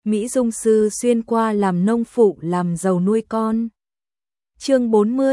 Mỹ Dung sư xuyên qua làm nông phụ làm giàu nuôi con. Chương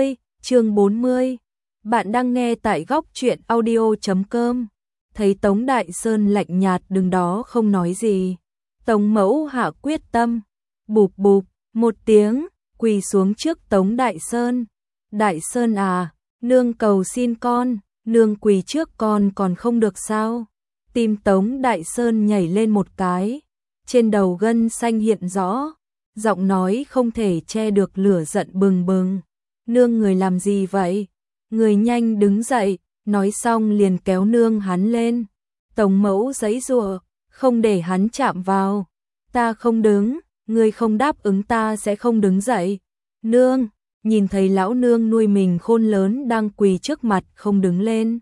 40. Bạn đang nghe tại góc truyện audio.com. Thấy Tống Đại Sơn lạnh nhạt đứng đó không nói gì. Tống Mẫu hạ quyết tâm, bụp bụp một tiếng, quỳ xuống trước Tống Đại Sơn. Đại Sơn à, nương cầu xin con, nương quỳ trước con còn không được sao? Tim Tống Đại Sơn nhảy lên một cái, trên đầu gân xanh hiện rõ, giọng nói không thể che được lửa giận bừng bừng. Nương người làm gì vậy? Người nhanh đứng dậy, nói xong liền kéo nương hắn lên. Tống Mẫu giãy giụa, không để hắn chạm vào. Ta không đứng, người không đáp ứng ta sẽ không đứng dậy. Nương, nhìn thấy lão nương nuôi mình khôn lớn đang quỳ trước mặt không đứng lên.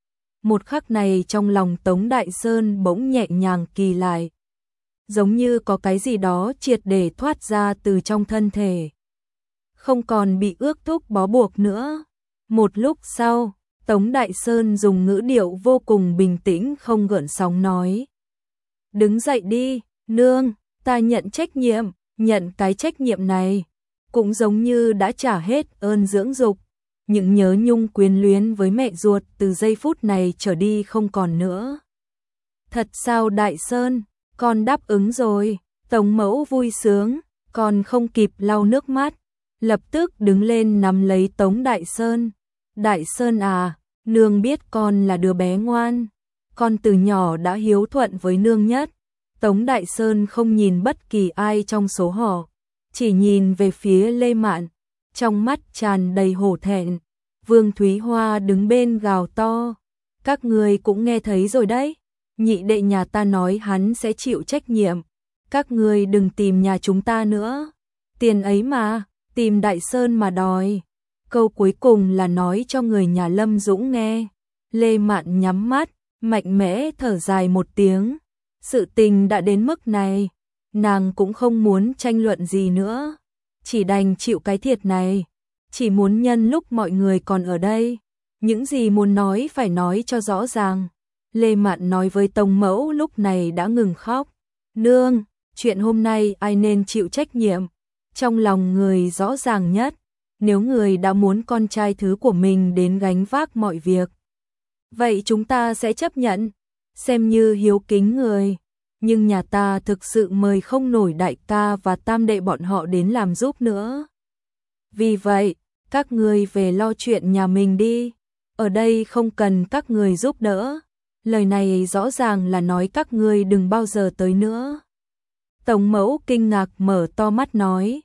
Một khắc này trong lòng Tống Đại Sơn bỗng nhẹ nhàng kỳ lại. Giống như có cái gì đó triệt để thoát ra từ trong thân thể. Không còn bị ước thúc bó buộc nữa. Một lúc sau, Tống Đại Sơn dùng ngữ điệu vô cùng bình tĩnh không gợn sóng nói. Đứng dậy đi, nương, ta nhận trách nhiệm, nhận cái trách nhiệm này. Cũng giống như đã trả hết ơn dưỡng dục. Những nhớ nhung quyến luyến với mẹ ruột từ giây phút này trở đi không còn nữa. Thật sao Đại Sơn, con đáp ứng rồi. Tống Mẫu vui sướng, còn không kịp lau nước mắt, lập tức đứng lên nắm lấy Tống Đại Sơn. Đại Sơn à, nương biết con là đứa bé ngoan, con từ nhỏ đã hiếu thuận với nương nhất. Tống Đại Sơn không nhìn bất kỳ ai trong số họ, chỉ nhìn về phía Lê Mạn, trong mắt tràn đầy hổ thẹn. Vương Thúy Hoa đứng bên gào to, các người cũng nghe thấy rồi đấy, nhị đệ nhà ta nói hắn sẽ chịu trách nhiệm, các người đừng tìm nhà chúng ta nữa, tiền ấy mà, tìm Đại Sơn mà đòi. Câu cuối cùng là nói cho người nhà Lâm Dũng nghe. Lê Mạn nhắm mắt, mạnh mẽ thở dài một tiếng. Sự tình đã đến mức này, nàng cũng không muốn tranh luận gì nữa, chỉ đành chịu cái thiệt này, chỉ muốn nhân lúc mọi người còn ở đây, những gì muốn nói phải nói cho rõ ràng. Lê Mạn nói với Tống Mẫu lúc này đã ngừng khóc. Nương, chuyện hôm nay ai nên chịu trách nhiệm? Trong lòng người rõ ràng nhất, nếu người đã muốn con trai thứ của mình đến gánh vác mọi việc, vậy chúng ta sẽ chấp nhận, xem như hiếu kính người. Nhưng nhà ta thực sự mời không nổi đại ca và tam đệ bọn họ đến làm giúp nữa. Vì vậy, các người về lo chuyện nhà mình đi, ở đây không cần các người giúp đỡ. Lời này rõ ràng là nói các người đừng bao giờ tới nữa. Tống Mẫu kinh ngạc mở to mắt nói,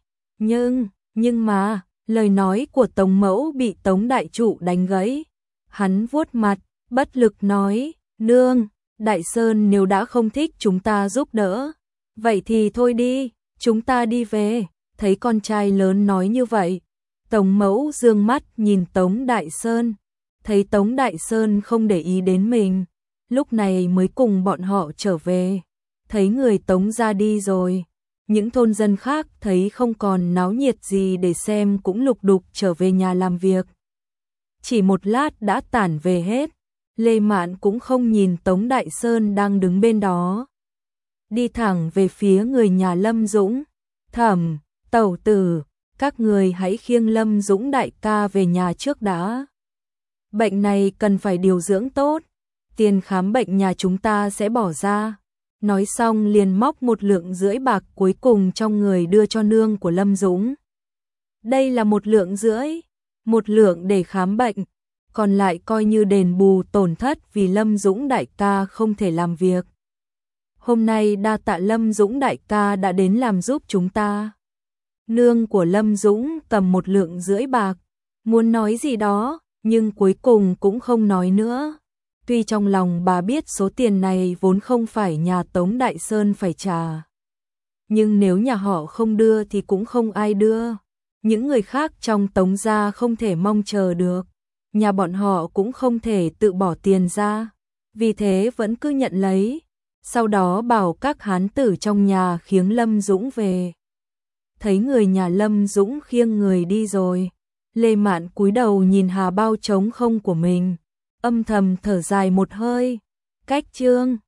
nhưng mà, lời nói của Tống Mẫu bị Tống Đại Trụ đánh gãy. Hắn vuốt mặt, bất lực nói, nương, Đại Sơn nếu đã không thích chúng ta giúp đỡ, vậy thì thôi đi, chúng ta đi về. Thấy con trai lớn nói như vậy, Tống Mẫu dương mắt nhìn Tống Đại Sơn, thấy Tống Đại Sơn không để ý đến mình, lúc này mới cùng bọn họ trở về. Thấy người Tống ra đi rồi, những thôn dân khác thấy không còn náo nhiệt gì để xem cũng lục đục trở về nhà làm việc. Chỉ một lát đã tản về hết. Lê Mạn cũng không nhìn Tống Đại Sơn đang đứng bên đó, đi thẳng về phía người nhà Lâm Dũng. Thẩm, tẩu tử, các người hãy khiêng Lâm Dũng đại ca về nhà trước đã. Bệnh này cần phải điều dưỡng tốt, tiền khám bệnh nhà chúng ta sẽ bỏ ra. Nói xong liền móc 1,5 lượng bạc cuối cùng trong người đưa cho nương của Lâm Dũng. Đây là 1,5 lượng, 1 lượng để khám bệnh, còn lại coi như đền bù tổn thất vì Lâm Dũng đại ca không thể làm việc. Hôm nay đa tạ Lâm Dũng đại ca đã đến làm giúp chúng ta. Nương của Lâm Dũng cầm 1,5 lượng bạc, muốn nói gì đó, nhưng cuối cùng cũng không nói nữa. Tuy trong lòng bà biết số tiền này vốn không phải nhà Tống Đại Sơn phải trả, nhưng nếu nhà họ không đưa thì cũng không ai đưa. Những người khác trong Tống gia không thể mong chờ được, nhà bọn họ cũng không thể tự bỏ tiền ra, vì thế vẫn cứ nhận lấy, sau đó bảo các hán tử trong nhà khiêng Lâm Dũng về. Thấy người nhà Lâm Dũng khiêng người đi rồi, Lê Mạn cúi đầu nhìn hà bao trống không của mình, âm thầm thở dài một hơi. Cách chương